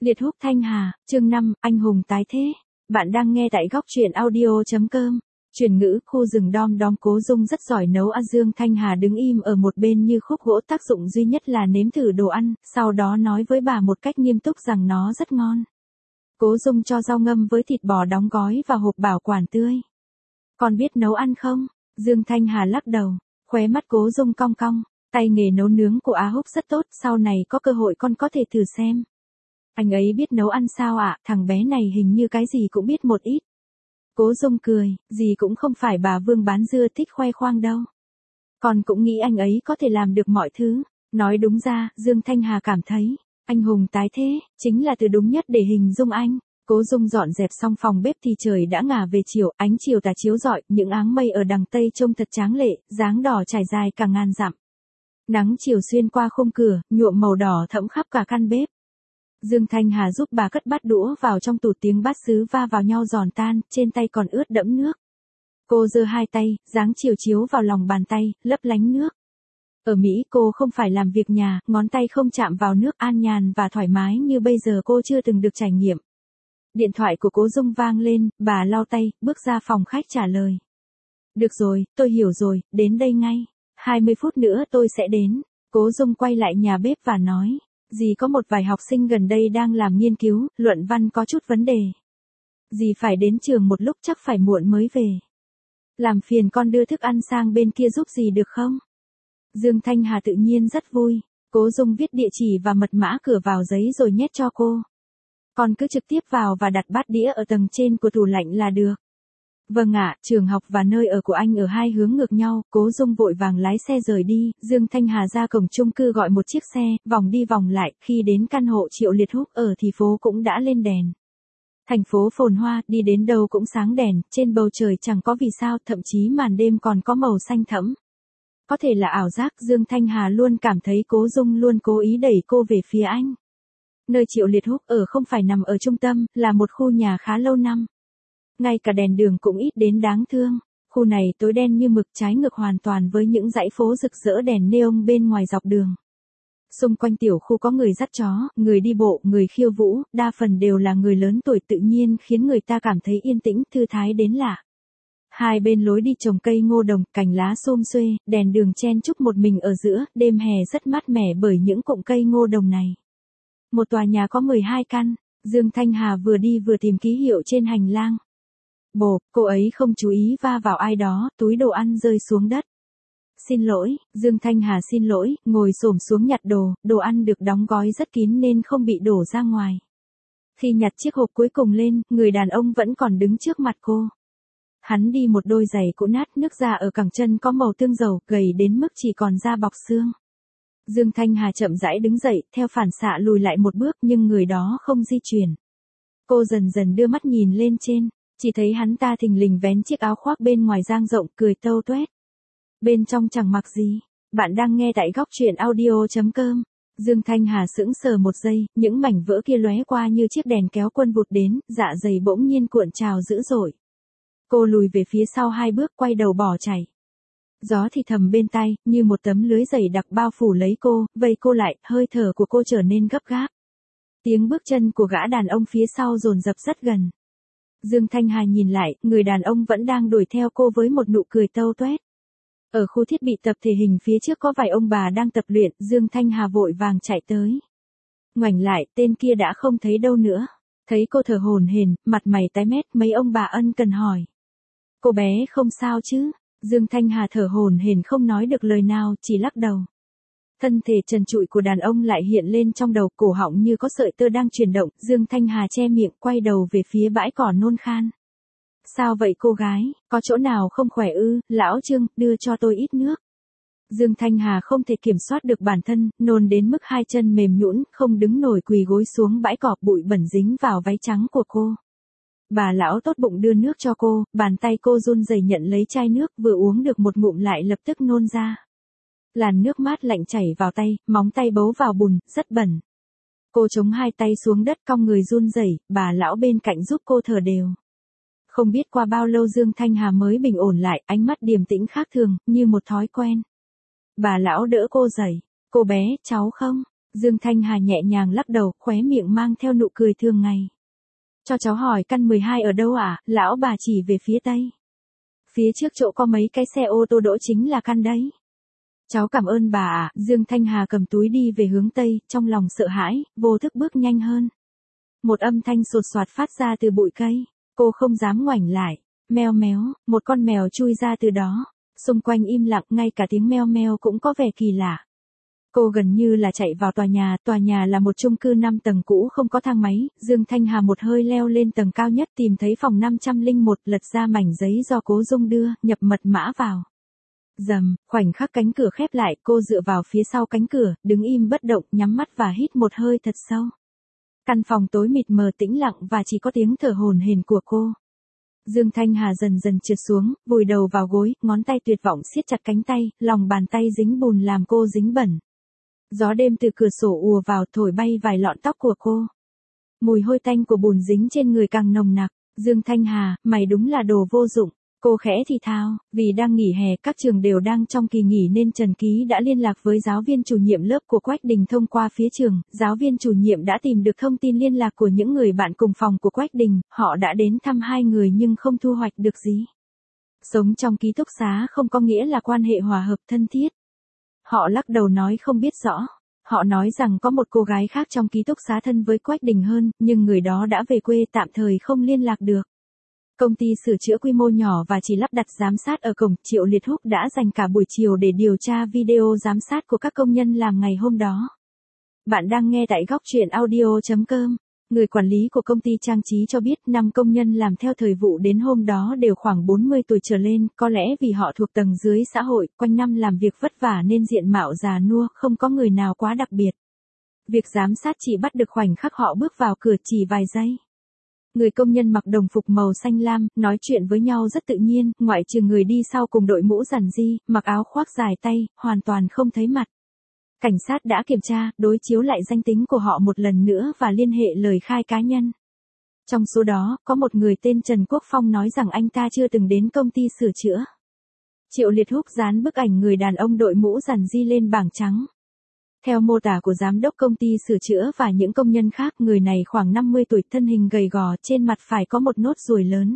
Liệt húc Thanh Hà, chương 5, anh hùng tái thế. Bạn đang nghe tại góc truyện audio.com. Chuyển ngữ, khu rừng đom đóm. Cố Dung rất giỏi nấu ăn. Dương Thanh Hà đứng im ở một bên như khúc gỗ, tác dụng duy nhất là nếm thử đồ ăn, sau đó nói với bà một cách nghiêm túc rằng nó rất ngon. Cố Dung cho rau ngâm với thịt bò đóng gói vào hộp bảo quản tươi. Con biết nấu ăn không? Dương Thanh Hà lắc đầu, khóe mắt Cố Dung cong cong. Tay nghề nấu nướng của Á Húc rất tốt, sau này có cơ hội con có thể thử xem. Anh ấy biết nấu ăn sao ạ? Thằng bé này hình như cái gì cũng biết một ít. Cố Dung cười, gì cũng không phải bà Vương bán dưa thích khoe khoang đâu. Con cũng nghĩ anh ấy có thể làm được mọi thứ. Nói đúng ra, Dương Thanh Hà cảm thấy, anh hùng tái thế, chính là từ đúng nhất để hình dung anh. Cố Dung dọn dẹp xong phòng bếp thì trời đã ngả về chiều, ánh chiều tà chiếu rọi, những áng mây ở đằng tây trông thật tráng lệ, dáng đỏ trải dài cả ngàn dặm. Nắng chiều xuyên qua khung cửa, nhuộm màu đỏ thẫm khắp cả căn bếp. Dương Thanh Hà giúp bà cất bát đũa vào trong tủ, tiếng bát sứ va vào nhau giòn tan, trên tay còn ướt đẫm nước. Cô giơ hai tay, dáng chiều chiếu vào lòng bàn tay, lấp lánh nước. Ở Mỹ cô không phải làm việc nhà, ngón tay không chạm vào nước, an nhàn và thoải mái như bây giờ cô chưa từng được trải nghiệm. Điện thoại của Cố Dung vang lên, bà lau tay, bước ra phòng khách trả lời. Được rồi, tôi hiểu rồi, đến đây ngay. 20 phút nữa tôi sẽ đến. Cố Dung quay lại nhà bếp và nói. Dì có một vài học sinh gần đây đang làm nghiên cứu, luận văn có chút vấn đề. Dì phải đến trường một lúc, chắc phải muộn mới về. Làm phiền con đưa thức ăn sang bên kia giúp dì được không? Dương Thanh Hà tự nhiên rất vui. Cố Dung viết địa chỉ và mật mã cửa vào giấy rồi nhét cho cô. Con cứ trực tiếp vào và đặt bát đĩa ở tầng trên của tủ lạnh là được. Vâng ạ, trường học và nơi ở của anh ở hai hướng ngược nhau. Cố Dung vội vàng lái xe rời đi. Dương Thanh Hà ra cổng chung cư gọi một chiếc xe, vòng đi vòng lại. Khi đến căn hộ Triệu Liệt Húc ở thì phố cũng đã lên đèn. Thành phố phồn hoa, đi đến đâu cũng sáng đèn, trên bầu trời chẳng có vì sao, thậm chí màn đêm còn có màu xanh thẫm. Có thể là ảo giác, Dương Thanh Hà luôn cảm thấy Cố Dung luôn cố ý đẩy cô về phía anh. Nơi Triệu Liệt Húc ở không phải nằm ở trung tâm, là một khu nhà khá lâu năm. Ngay cả đèn đường cũng ít đến đáng thương. Khu này tối đen như mực, trái ngược hoàn toàn với những dãy phố rực rỡ đèn neon bên ngoài dọc đường. Xung quanh tiểu khu có người dắt chó, người đi bộ, người khiêu vũ, đa phần đều là người lớn tuổi, tự nhiên khiến người ta cảm thấy yên tĩnh, thư thái đến lạ. Hai bên lối đi trồng cây ngô đồng, cành lá xum xuê, đèn đường chen chúc một mình ở giữa, đêm hè rất mát mẻ bởi những cụm cây ngô đồng này. Một tòa nhà có 12 căn, Dương Thanh Hà vừa đi vừa tìm ký hiệu trên hành lang. Bộp, cô ấy không chú ý va vào ai đó, túi đồ ăn rơi xuống đất. Xin lỗi, Dương Thanh Hà xin lỗi, ngồi xổm xuống nhặt đồ ăn được đóng gói rất kín nên không bị đổ ra ngoài. Khi nhặt chiếc hộp cuối cùng lên, người đàn ông vẫn còn đứng trước mặt cô. Hắn đi một đôi giày cũ nát, nước da ở cẳng chân có màu tương dầu, gầy đến mức chỉ còn da bọc xương. Dương Thanh Hà chậm rãi đứng dậy, theo phản xạ lùi lại một bước nhưng người đó không di chuyển. Cô dần dần đưa mắt nhìn lên trên. Chỉ thấy hắn ta thình lình vén chiếc áo khoác bên ngoài dang rộng, cười tâu tuét. Bên trong chẳng mặc gì. Bạn đang nghe tại góc truyện audio.com. Dương Thanh Hà sững sờ một giây, những mảnh vỡ kia lóe qua như chiếc đèn kéo quân vụt đến, dạ dày bỗng nhiên cuộn trào dữ dội. Cô lùi về phía sau hai bước, quay đầu bỏ chạy. Gió thì thầm bên tai, như một tấm lưới dày đặc bao phủ lấy cô, vây cô lại, hơi thở của cô trở nên gấp gáp. Tiếng bước chân của gã đàn ông phía sau dồn dập rất gần. Dương Thanh Hà nhìn lại, người đàn ông vẫn đang đuổi theo cô với một nụ cười tâu tuét. Ở khu thiết bị tập thể hình phía trước có vài ông bà đang tập luyện, Dương Thanh Hà vội vàng chạy tới. Ngoảnh lại, tên kia đã không thấy đâu nữa. Thấy cô thở hổn hển, mặt mày tái mét, mấy ông bà ân cần hỏi. Cô bé không sao chứ? Dương Thanh Hà thở hổn hển không nói được lời nào, chỉ lắc đầu. Thân thể trần trụi của đàn ông lại hiện lên trong đầu, cổ họng như có sợi tơ đang chuyển động, Dương Thanh Hà che miệng, quay đầu về phía bãi cỏ nôn khan. Sao vậy cô gái, có chỗ nào không khỏe ư? Lão Trương, đưa cho tôi ít nước. Dương Thanh Hà không thể kiểm soát được bản thân, nôn đến mức hai chân mềm nhũn, không đứng nổi, quỳ gối xuống bãi cỏ, bụi bẩn dính vào váy trắng của cô. Bà lão tốt bụng đưa nước cho cô, bàn tay cô run rẩy nhận lấy chai nước, vừa uống được một ngụm lại lập tức nôn ra. Làn nước mát lạnh chảy vào tay, móng tay bấu vào bùn, rất bẩn. Cô chống hai tay xuống đất, cong người run rẩy, bà lão bên cạnh giúp cô thở đều. Không biết qua bao lâu Dương Thanh Hà mới bình ổn lại, ánh mắt điềm tĩnh khác thường, như một thói quen. Bà lão đỡ cô dậy. Cô bé, cháu không? Dương Thanh Hà nhẹ nhàng lắc đầu, khóe miệng mang theo nụ cười thường ngày. Cho cháu hỏi căn 12 ở đâu ạ? Lão bà chỉ về phía tây. Phía trước chỗ có mấy cái xe ô tô đỗ chính là căn đấy. Cháu cảm ơn bà ạ. Dương Thanh Hà cầm túi đi về hướng tây, trong lòng sợ hãi, vô thức bước nhanh hơn. Một âm thanh sột soạt phát ra từ bụi cây. Cô không dám ngoảnh lại. Meo méo, một con mèo chui ra từ đó. Xung quanh im lặng, ngay cả tiếng meo meo cũng có vẻ kỳ lạ. Cô gần như là chạy vào tòa nhà là một chung cư 5 tầng cũ không có thang máy, Dương Thanh Hà một hơi leo lên tầng cao nhất tìm thấy phòng 501, lật ra mảnh giấy do Cố Dung đưa, nhập mật mã vào. Rầm, khoảnh khắc cánh cửa khép lại, cô dựa vào phía sau cánh cửa, đứng im bất động, nhắm mắt và hít một hơi thật sâu. Căn phòng tối mịt mờ tĩnh lặng và chỉ có tiếng thở hổn hển của cô. Dương Thanh Hà dần dần trượt xuống, vùi đầu vào gối, ngón tay tuyệt vọng siết chặt cánh tay, lòng bàn tay dính bùn làm cô dính bẩn. Gió đêm từ cửa sổ ùa vào thổi bay vài lọn tóc của cô. Mùi hôi tanh của bùn dính trên người càng nồng nặc. Dương Thanh Hà, mày đúng là đồ vô dụng. Cô khẽ thì thào, vì đang nghỉ hè các trường đều đang trong kỳ nghỉ nên Trần Ký đã liên lạc với giáo viên chủ nhiệm lớp của Quách Đình thông qua phía trường. Giáo viên chủ nhiệm đã tìm được thông tin liên lạc của những người bạn cùng phòng của Quách Đình, họ đã đến thăm hai người nhưng không thu hoạch được gì. Sống trong ký túc xá không có nghĩa là quan hệ hòa hợp thân thiết. Họ lắc đầu nói không biết rõ. Họ nói rằng có một cô gái khác trong ký túc xá thân với Quách Đình hơn, nhưng người đó đã về quê tạm thời không liên lạc được. Công ty sửa chữa quy mô nhỏ và chỉ lắp đặt giám sát ở cổng, Triệu Liệt Húc đã dành cả buổi chiều để điều tra video giám sát của các công nhân làm ngày hôm đó. Bạn đang nghe tại góc truyện audio.com. Người quản lý của công ty trang trí cho biết 5 công nhân làm theo thời vụ đến hôm đó đều khoảng 40 tuổi trở lên, có lẽ vì họ thuộc tầng dưới xã hội, quanh năm làm việc vất vả nên diện mạo già nua, không có người nào quá đặc biệt. Việc giám sát chỉ bắt được khoảnh khắc họ bước vào cửa chỉ vài giây. Người công nhân mặc đồng phục màu xanh lam, nói chuyện với nhau rất tự nhiên, ngoại trừ người đi sau cùng đội mũ rằn ri, mặc áo khoác dài tay, hoàn toàn không thấy mặt. Cảnh sát đã kiểm tra, đối chiếu lại danh tính của họ một lần nữa và liên hệ lời khai cá nhân. Trong số đó, có một người tên Trần Quốc Phong nói rằng anh ta chưa từng đến công ty sửa chữa. Triệu Liệt Húc dán bức ảnh người đàn ông đội mũ rằn ri lên bảng trắng. Theo mô tả của giám đốc công ty sửa chữa và những công nhân khác, người này khoảng 50 tuổi, thân hình gầy gò, trên mặt phải có một nốt ruồi lớn.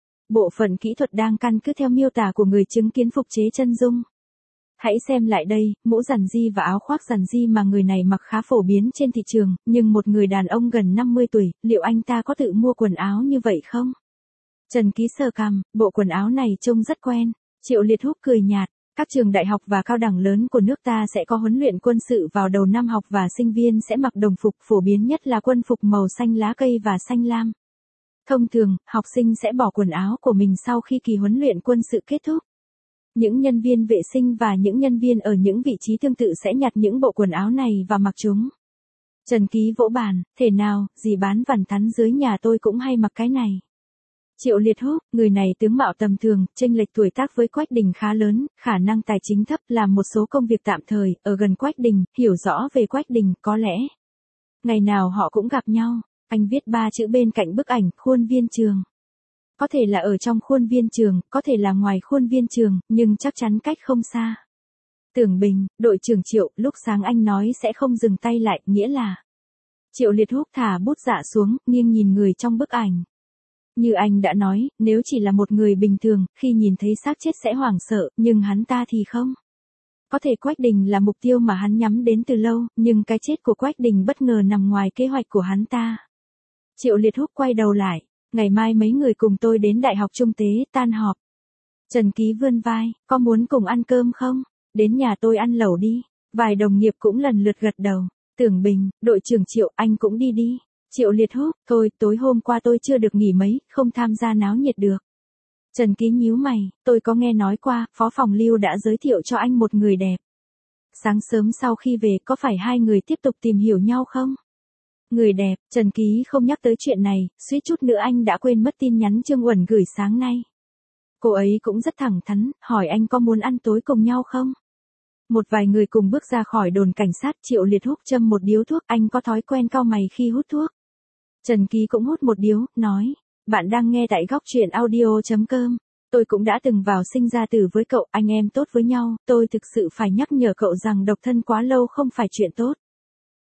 Bộ phận kỹ thuật đang căn cứ theo miêu tả của người chứng kiến phục chế chân dung. Hãy xem lại đây, mũ rằn ri và áo khoác rằn ri mà người này mặc khá phổ biến trên thị trường, nhưng một người đàn ông gần 50 tuổi, liệu anh ta có tự mua quần áo như vậy không? Trần Ký sờ cằm, bộ quần áo này trông rất quen. Triệu Liệt Húc cười nhạt, các trường đại học và cao đẳng lớn của nước ta sẽ có huấn luyện quân sự vào đầu năm học và sinh viên sẽ mặc đồng phục, phổ biến nhất là quân phục màu xanh lá cây và xanh lam. Thông thường, học sinh sẽ bỏ quần áo của mình sau khi kỳ huấn luyện quân sự kết thúc. Những nhân viên vệ sinh và những nhân viên ở những vị trí tương tự sẽ nhặt những bộ quần áo này và mặc chúng. Trần Ký vỗ bàn, thể nào, dì bán vằn thắn dưới nhà tôi cũng hay mặc cái này. Triệu Liệt Húc, người này tướng mạo tầm thường, chênh lệch tuổi tác với Quách Đình khá lớn, khả năng tài chính thấp, làm một số công việc tạm thời, ở gần Quách Đình, hiểu rõ về Quách Đình, có lẽ. Ngày nào họ cũng gặp nhau, anh viết 3 chữ bên cạnh bức ảnh, khuôn viên trường. Có thể là ở trong khuôn viên trường, có thể là ngoài khuôn viên trường, nhưng chắc chắn cách không xa. Tưởng Bình, đội trưởng Triệu, lúc sáng anh nói sẽ không dừng tay lại, nghĩa là. Triệu Liệt Húc thả bút dạ xuống, nghiêng nhìn người trong bức ảnh. Như anh đã nói, nếu chỉ là một người bình thường, khi nhìn thấy xác chết sẽ hoảng sợ, nhưng hắn ta thì không. Có thể Quách Đình là mục tiêu mà hắn nhắm đến từ lâu, nhưng cái chết của Quách Đình bất ngờ nằm ngoài kế hoạch của hắn ta. Triệu Liệt Húc quay đầu lại, ngày mai mấy người cùng tôi đến Đại học Trung Tế, tan họp. Trần Ký vươn vai, có muốn cùng ăn cơm không? Đến nhà tôi ăn lẩu đi. Vài đồng nghiệp cũng lần lượt gật đầu. Tưởng Bình, đội trưởng Triệu, anh cũng đi đi. Triệu Liệt Húc, thôi, tối hôm qua tôi chưa được nghỉ mấy, không tham gia náo nhiệt được. Trần Ký nhíu mày, tôi có nghe nói qua, phó phòng Lưu đã giới thiệu cho anh một người đẹp. Sáng sớm sau khi về, có phải hai người tiếp tục tìm hiểu nhau không? Người đẹp, Trần Ký không nhắc tới chuyện này, suýt chút nữa anh đã quên mất tin nhắn Trương Uẩn gửi sáng nay. Cô ấy cũng rất thẳng thắn, hỏi anh có muốn ăn tối cùng nhau không? Một vài người cùng bước ra khỏi đồn cảnh sát, Triệu Liệt Húc châm một điếu thuốc, anh có thói quen cau mày khi hút thuốc. Trần Ký cũng hút một điếu, nói, bạn đang nghe tại góc truyện audio.com. Tôi cũng đã từng vào sinh ra tử với cậu, anh em tốt với nhau, tôi thực sự phải nhắc nhở cậu rằng độc thân quá lâu không phải chuyện tốt.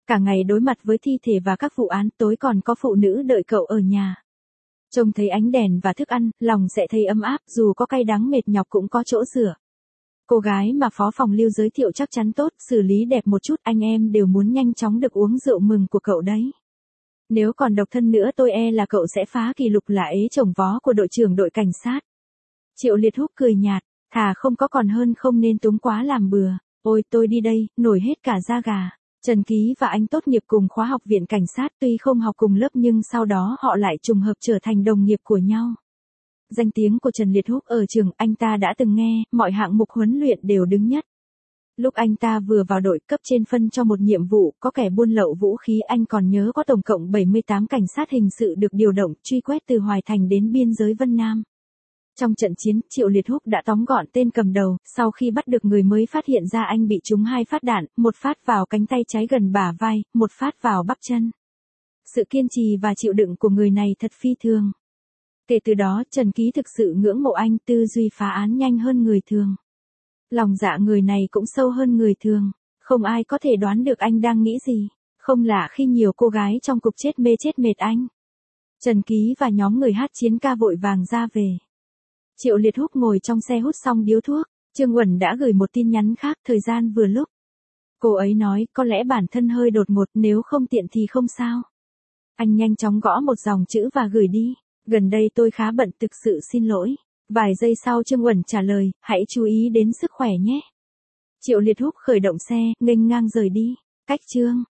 Cả ngày đối mặt với thi thể và các vụ án, tối còn có phụ nữ đợi cậu ở nhà. Trông thấy ánh đèn và thức ăn, lòng sẽ thấy ấm áp, dù có cay đắng mệt nhọc cũng có chỗ dựa. Cô gái mà phó phòng Lưu giới thiệu chắc chắn tốt, xử lý đẹp một chút, anh em đều muốn nhanh chóng được uống rượu mừng của cậu đấy. Nếu còn độc thân nữa tôi e là cậu sẽ phá kỷ lục là ế chồng vó của đội trưởng đội cảnh sát. Triệu Liệt Húc cười nhạt, thà không có còn hơn không nên túng quá làm bừa. Ôi tôi đi đây, nổi hết cả da gà. Trần Ký và anh tốt nghiệp cùng khóa học viện cảnh sát, tuy không học cùng lớp nhưng sau đó họ lại trùng hợp trở thành đồng nghiệp của nhau. Danh tiếng của Trần Liệt Húc ở trường anh ta đã từng nghe, mọi hạng mục huấn luyện đều đứng nhất. Lúc anh ta vừa vào đội, cấp trên phân cho một nhiệm vụ, có kẻ buôn lậu vũ khí, anh còn nhớ có tổng cộng 78 cảnh sát hình sự được điều động, truy quét từ Hoài Thành đến biên giới Vân Nam. Trong trận chiến, Triệu Liệt Húc đã tóm gọn tên cầm đầu, sau khi bắt được người mới phát hiện ra anh bị trúng 2 phát đạn, một phát vào cánh tay trái gần bả vai, một phát vào bắp chân. Sự kiên trì và chịu đựng của người này thật phi thường. Kể từ đó, Trần Ký thực sự ngưỡng mộ anh, tư duy phá án nhanh hơn người thường. Lòng dạ người này cũng sâu hơn người thường, không ai có thể đoán được anh đang nghĩ gì. Không lạ khi nhiều cô gái trong cục chết mê chết mệt anh. Trần Ký và nhóm người hát chiến ca vội vàng ra về. Triệu Liệt Húc ngồi trong xe hút xong điếu thuốc, Trương Uẩn đã gửi một tin nhắn khác, thời gian vừa lúc. Cô ấy nói, có lẽ bản thân hơi đột ngột, nếu không tiện thì không sao. Anh nhanh chóng gõ một dòng chữ và gửi đi. Gần đây tôi khá bận, thực sự xin lỗi. Vài giây sau Trương Uẩn trả lời, hãy chú ý đến sức khỏe nhé. Triệu Liệt Húc khởi động xe, nghênh ngang rời đi. Cách chương